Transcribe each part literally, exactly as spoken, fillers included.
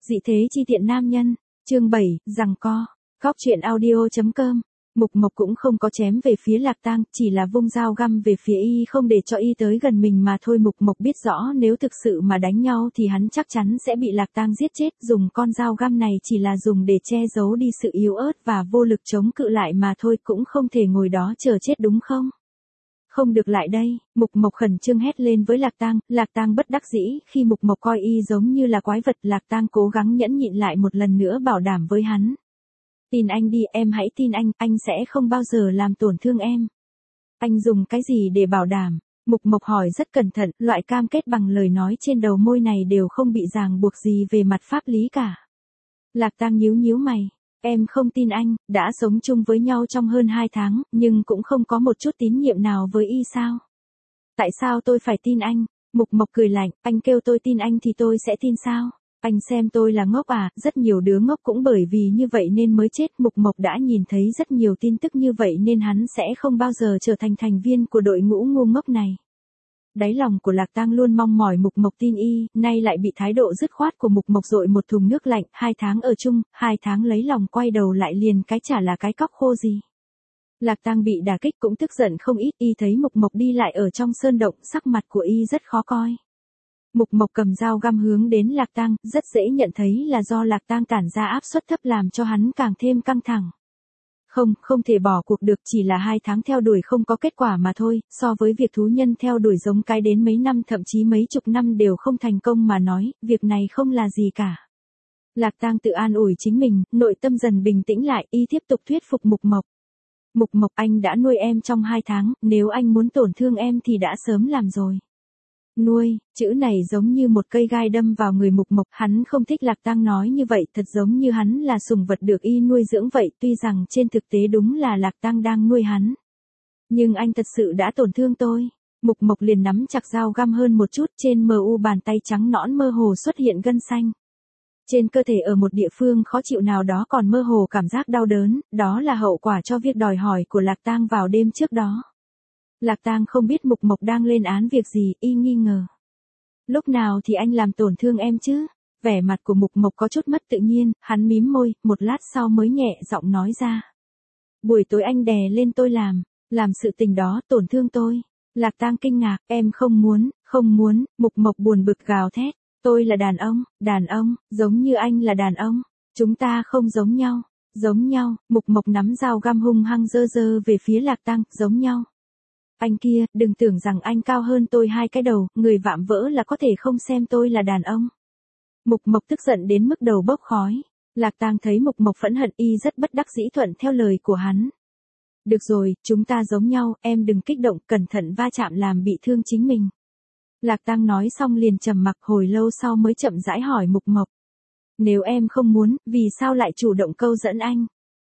Dị thế chi tiện nam nhân, chương bảy, giằng co, Cóc truyện audio chấm com. Mục Mộc cũng không có chém về phía Lạc Tang, chỉ là vung dao găm về phía y không để cho y tới gần mình mà thôi. Mục Mộc biết rõ nếu thực sự mà đánh nhau thì hắn chắc chắn sẽ bị Lạc Tang giết chết, dùng con dao găm này chỉ là dùng để che giấu đi sự yếu ớt và vô lực chống cự lại mà thôi, cũng không thể ngồi đó chờ chết đúng không? Không được lại đây, Mục Mộc khẩn trương hét lên với Lạc Tang. Lạc Tang bất đắc dĩ, khi Mục Mộc coi y giống như là quái vật, Lạc Tang cố gắng nhẫn nhịn lại một lần nữa bảo đảm với hắn. Tin anh đi, em hãy tin anh, anh sẽ không bao giờ làm tổn thương em. Anh dùng cái gì để bảo đảm? Mục Mộc hỏi rất cẩn thận, loại cam kết bằng lời nói trên đầu môi này đều không bị ràng buộc gì về mặt pháp lý cả. Lạc Tang nhíu nhíu mày. Em không tin anh, đã sống chung với nhau trong hơn hai tháng, nhưng cũng không có một chút tín nhiệm nào với y sao? Tại sao tôi phải tin anh? Mục Mộc cười lạnh, anh kêu tôi tin anh thì tôi sẽ tin sao? Anh xem tôi là ngốc à? Rất nhiều đứa ngốc cũng bởi vì như vậy nên mới chết. Mục Mộc đã nhìn thấy rất nhiều tin tức như vậy nên hắn sẽ không bao giờ trở thành thành viên của đội ngũ ngu ngốc này. Đáy lòng của Lạc Tang luôn mong mỏi Mục Mộc tin y, nay lại bị thái độ dứt khoát của Mục Mộc dội một thùng nước lạnh. Hai tháng ở chung, hai tháng lấy lòng quay đầu lại liền cái chả là cái cóc khô gì. Lạc Tang bị đả kích cũng tức giận không ít, y thấy Mục Mộc đi lại ở trong sơn động, sắc mặt của y rất khó coi. Mục Mộc cầm dao găm hướng đến Lạc Tang, rất dễ nhận thấy là do Lạc Tang tản ra áp suất thấp làm cho hắn càng thêm căng thẳng. Không, không thể bỏ cuộc được, chỉ là hai tháng theo đuổi không có kết quả mà thôi, so với việc thú nhân theo đuổi giống cái đến mấy năm thậm chí mấy chục năm đều không thành công mà nói, việc này không là gì cả. Lạc Tang tự an ủi chính mình, nội tâm dần bình tĩnh lại, y tiếp tục thuyết phục Mục Mộc. Mục Mộc, anh đã nuôi em trong hai tháng, nếu anh muốn tổn thương em thì đã sớm làm rồi. Nuôi, chữ này giống như một cây gai đâm vào người Mục Mộc, hắn không thích Lạc Tang nói như vậy, thật giống như hắn là sủng vật được y nuôi dưỡng vậy, tuy rằng trên thực tế đúng là Lạc Tang đang nuôi hắn. Nhưng anh thật sự đã tổn thương tôi. Mục Mộc liền nắm chặt dao găm hơn một chút, trên mờ u bàn tay trắng nõn mơ hồ xuất hiện gân xanh. Trên cơ thể ở một địa phương khó chịu nào đó còn mơ hồ cảm giác đau đớn, đó là hậu quả cho việc đòi hỏi của Lạc Tang vào đêm trước đó. Lạc Tang không biết Mục Mộc đang lên án việc gì, y nghi ngờ. Lúc nào thì anh làm tổn thương em chứ? Vẻ mặt của Mục Mộc có chút mất tự nhiên, hắn mím môi, một lát sau mới nhẹ giọng nói ra. Buổi tối anh đè lên tôi làm, làm sự tình đó, tổn thương tôi. Lạc Tang kinh ngạc, em không muốn, không muốn. Mục Mộc buồn bực gào thét. Tôi là đàn ông, đàn ông, giống như anh là đàn ông. Chúng ta không giống nhau, giống nhau. Mục Mộc nắm dao găm hung hăng dơ dơ về phía Lạc Tang, giống nhau. Anh kia, đừng tưởng rằng anh cao hơn tôi hai cái đầu, người vạm vỡ là có thể không xem tôi là đàn ông. Mục Mộc tức giận đến mức đầu bốc khói. Lạc Tang thấy Mục Mộc phẫn hận, y rất bất đắc dĩ thuận theo lời của hắn. Được rồi, chúng ta giống nhau, em đừng kích động, cẩn thận va chạm làm bị thương chính mình. Lạc Tang nói xong liền trầm mặc, hồi lâu sau mới chậm rãi hỏi Mục Mộc. Nếu em không muốn, vì sao lại chủ động câu dẫn anh?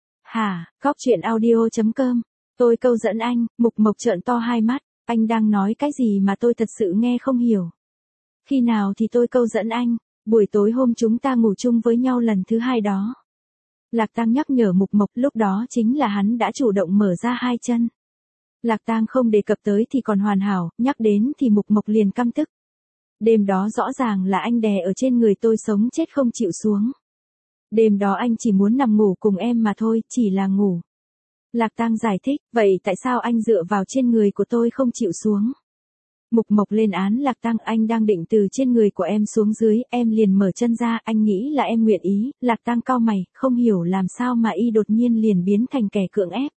Hả, Cóc truyện audio chấm com. Tôi câu dẫn anh. Mục Mộc trợn to hai mắt, anh đang nói cái gì mà tôi thật sự nghe không hiểu. Khi nào thì tôi câu dẫn anh? Buổi tối hôm chúng ta ngủ chung với nhau lần thứ hai đó. Lạc Tang nhắc nhở Mục Mộc, lúc đó chính là hắn đã chủ động mở ra hai chân. Lạc Tang không đề cập tới thì còn hoàn hảo, nhắc đến thì Mục Mộc liền căm tức. Đêm đó rõ ràng là anh đè ở trên người tôi sống chết không chịu xuống. Đêm đó anh chỉ muốn nằm ngủ cùng em mà thôi, chỉ là ngủ. Lạc Tang giải thích, vậy tại sao anh dựa vào trên người của tôi không chịu xuống? Mục Mộc lên án Lạc Tang, anh đang định từ trên người của em xuống dưới, em liền mở chân ra, anh nghĩ là em nguyện ý. Lạc Tang cau mày, không hiểu làm sao mà y đột nhiên liền biến thành kẻ cưỡng ép.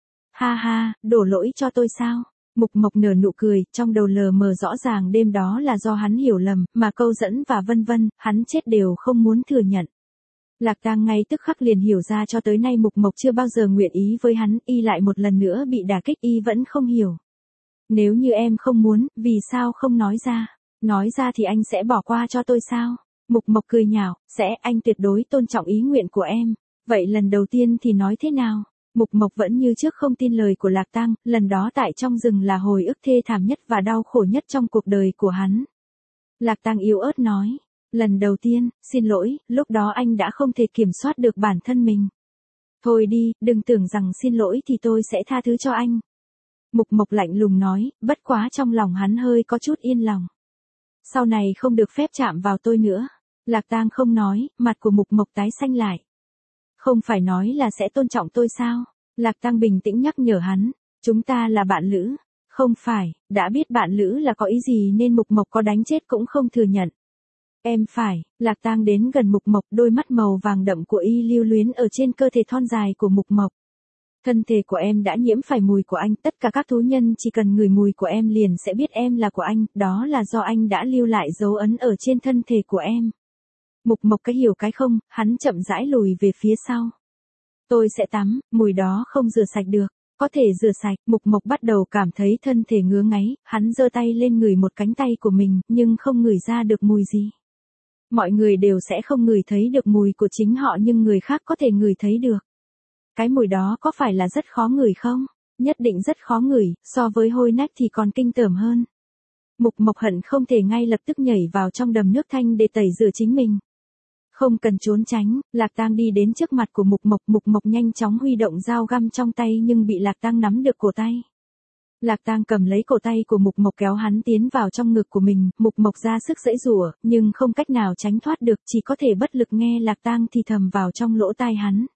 Ha ha, đổ lỗi cho tôi sao? Mục Mộc nở nụ cười, trong đầu lờ mờ rõ ràng đêm đó là do hắn hiểu lầm, mà câu dẫn và vân vân, hắn chết đều không muốn thừa nhận. Lạc Tang ngay tức khắc liền hiểu ra cho tới nay Mục Mộc chưa bao giờ nguyện ý với hắn, y lại một lần nữa bị đả kích, y vẫn không hiểu. Nếu như em không muốn, vì sao không nói ra? Nói ra thì anh sẽ bỏ qua cho tôi sao? Mục Mộc cười nhạo, sẽ, anh tuyệt đối tôn trọng ý nguyện của em. Vậy lần đầu tiên thì nói thế nào? Mục Mộc vẫn như trước không tin lời của Lạc Tang, lần đó tại trong rừng là hồi ức thê thảm nhất và đau khổ nhất trong cuộc đời của hắn. Lạc Tang yếu ớt nói. Lần đầu tiên, xin lỗi, lúc đó anh đã không thể kiểm soát được bản thân mình. Thôi đi, đừng tưởng rằng xin lỗi thì tôi sẽ tha thứ cho anh. Mục Mộc lạnh lùng nói, bất quá trong lòng hắn hơi có chút yên lòng. Sau này không được phép chạm vào tôi nữa. Lạc Tang không nói, mặt của Mục Mộc tái xanh lại. Không phải nói là sẽ tôn trọng tôi sao? Lạc Tang bình tĩnh nhắc nhở hắn, chúng ta là bạn lữ. Không phải, đã biết bạn lữ là có ý gì nên Mục Mộc có đánh chết cũng không thừa nhận. Em phải, Lạc Tang đến gần Mục Mộc, đôi mắt màu vàng đậm của y lưu luyến ở trên cơ thể thon dài của Mục Mộc. Thân thể của em đã nhiễm phải mùi của anh, tất cả các thú nhân chỉ cần ngửi mùi của em liền sẽ biết em là của anh, đó là do anh đã lưu lại dấu ấn ở trên thân thể của em. Mục Mộc cái hiểu cái không, hắn chậm rãi lùi về phía sau. Tôi sẽ tắm, mùi đó không rửa sạch được. Có thể rửa sạch, Mục Mộc bắt đầu cảm thấy thân thể ngứa ngáy, hắn giơ tay lên ngửi một cánh tay của mình, nhưng không ngửi ra được mùi gì. Mọi người đều sẽ không ngửi thấy được mùi của chính họ nhưng người khác có thể ngửi thấy được. Cái mùi đó có phải là rất khó ngửi không? Nhất định rất khó ngửi, so với hôi nách thì còn kinh tởm hơn. Mục Mộc hận không thể ngay lập tức nhảy vào trong đầm nước thanh để tẩy rửa chính mình. Không cần trốn tránh, Lạc Tang đi đến trước mặt của Mục Mộc, Mục Mộc nhanh chóng huy động dao găm trong tay nhưng bị Lạc Tang nắm được cổ tay. Lạc Tang cầm lấy cổ tay của Mục Mộc kéo hắn tiến vào trong ngực của mình, Mục Mộc ra sức giãy giụa, nhưng không cách nào tránh thoát được, chỉ có thể bất lực nghe Lạc Tang thì thầm vào trong lỗ tai hắn.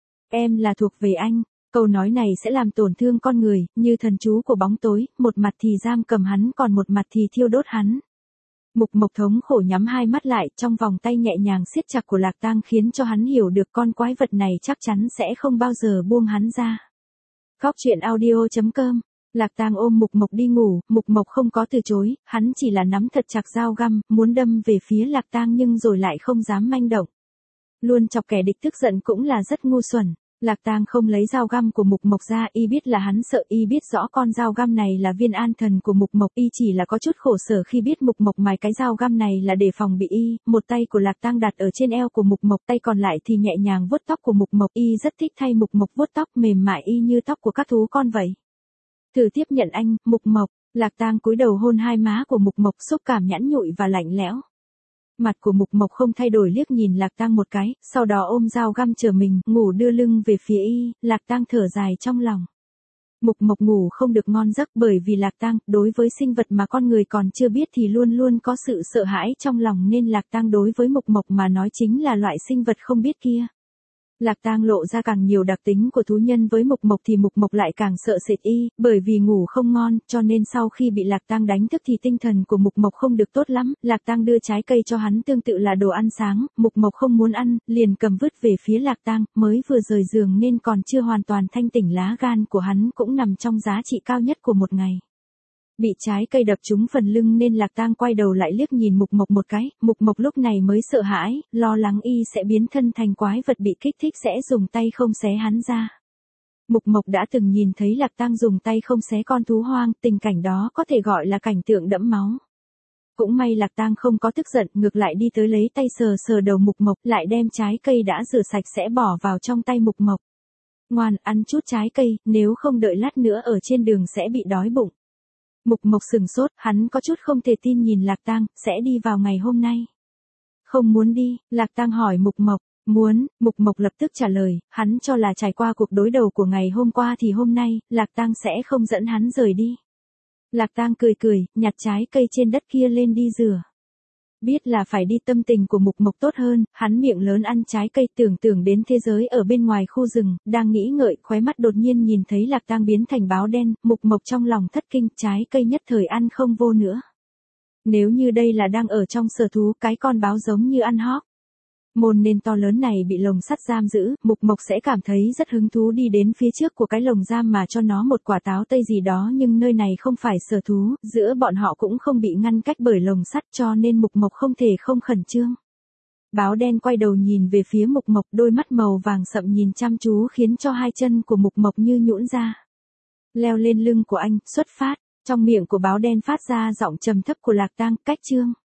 Em là thuộc về anh, câu nói này sẽ làm tổn thương con người, như thần chú của bóng tối, một mặt thì giam cầm hắn còn một mặt thì thiêu đốt hắn. Mục Mộc thống khổ nhắm hai mắt lại, trong vòng tay nhẹ nhàng siết chặt của Lạc Tang khiến cho hắn hiểu được con quái vật này chắc chắn sẽ không bao giờ buông hắn ra. Góc truyện audio chấm com. Lạc Tang ôm Mục Mộc đi ngủ, Mục Mộc không có từ chối, hắn chỉ là nắm thật chặt dao găm, muốn đâm về phía Lạc Tang nhưng rồi lại không dám manh động. Luôn chọc kẻ địch tức giận cũng là rất ngu xuẩn. Lạc Tang không lấy dao găm của Mục Mộc ra, y biết là hắn sợ, y biết rõ con dao găm này là viên an thần của Mục Mộc, y chỉ là có chút khổ sở khi biết Mục Mộc mài cái dao găm này là để phòng bị y. Một tay của Lạc Tang đặt ở trên eo của Mục Mộc, tay còn lại thì nhẹ nhàng vuốt tóc của Mục Mộc, y rất thích thay Mục Mộc vuốt tóc, mềm mại y như tóc của các thú con vậy. Thử tiếp nhận anh, Mục Mộc. Lạc Tang cúi đầu hôn hai má của Mục Mộc, xúc cảm nhẵn nhụi và lạnh lẽo. Mặt của Mục Mộc không thay đổi, liếc nhìn Lạc Tang một cái, sau đó ôm dao găm chờ mình, ngủ đưa lưng về phía y. Lạc Tang thở dài trong lòng. Mục Mộc ngủ không được ngon giấc bởi vì Lạc Tang, đối với sinh vật mà con người còn chưa biết thì luôn luôn có sự sợ hãi trong lòng nên Lạc Tang đối với Mục Mộc mà nói chính là loại sinh vật không biết kia. Lạc Tang lộ ra càng nhiều đặc tính của thú nhân với Mục Mộc thì Mục Mộc lại càng sợ sệt y, bởi vì ngủ không ngon, cho nên sau khi bị Lạc Tang đánh thức thì tinh thần của Mục Mộc không được tốt lắm. Lạc Tang đưa trái cây cho hắn tương tự là đồ ăn sáng, Mục Mộc không muốn ăn, liền cầm vứt về phía Lạc Tang, mới vừa rời giường nên còn chưa hoàn toàn thanh tỉnh, lá gan của hắn cũng nằm trong giá trị cao nhất của một ngày. Bị trái cây đập trúng phần lưng nên Lạc Tang quay đầu lại liếc nhìn Mục Mộc một cái, Mục Mộc lúc này mới sợ hãi, lo lắng y sẽ biến thân thành quái vật bị kích thích sẽ dùng tay không xé hắn ra. Mục Mộc đã từng nhìn thấy Lạc Tang dùng tay không xé con thú hoang, tình cảnh đó có thể gọi là cảnh tượng đẫm máu. Cũng may Lạc Tang không có tức giận, ngược lại đi tới lấy tay sờ sờ đầu Mục Mộc, lại đem trái cây đã rửa sạch sẽ bỏ vào trong tay Mục Mộc. Ngoan, ăn chút trái cây, nếu không đợi lát nữa ở trên đường sẽ bị đói bụng. Mục Mộc sừng sốt, hắn có chút không thể tin nhìn Lạc Tang, sẽ đi vào ngày hôm nay. Không muốn đi, Lạc Tang hỏi Mục Mộc, muốn, Mục Mộc lập tức trả lời, hắn cho là trải qua cuộc đối đầu của ngày hôm qua thì hôm nay, Lạc Tang sẽ không dẫn hắn rời đi. Lạc Tang cười cười, nhặt trái cây trên đất kia lên đi rửa. Biết là phải đi, tâm tình của Mục Mộc tốt hơn, hắn miệng lớn ăn trái cây, tưởng tưởng đến thế giới ở bên ngoài khu rừng, đang nghĩ ngợi, khóe mắt đột nhiên nhìn thấy Lạc Tang biến thành báo đen, Mục Mộc trong lòng thất kinh, trái cây nhất thời ăn không vô nữa. Nếu như đây là đang ở trong sở thú, cái con báo giống như ăn hót. Môn nên to lớn này bị lồng sắt giam giữ, Mục Mộc sẽ cảm thấy rất hứng thú đi đến phía trước của cái lồng giam mà cho nó một quả táo tây gì đó, nhưng nơi này không phải sở thú, giữa bọn họ cũng không bị ngăn cách bởi lồng sắt cho nên Mục Mộc không thể không khẩn trương. Báo đen quay đầu nhìn về phía Mục Mộc, đôi mắt màu vàng sậm nhìn chăm chú khiến cho hai chân của Mục Mộc như nhũn ra. Leo lên lưng của anh, xuất phát, trong miệng của báo đen phát ra giọng trầm thấp của Lạc Tang, cách chương.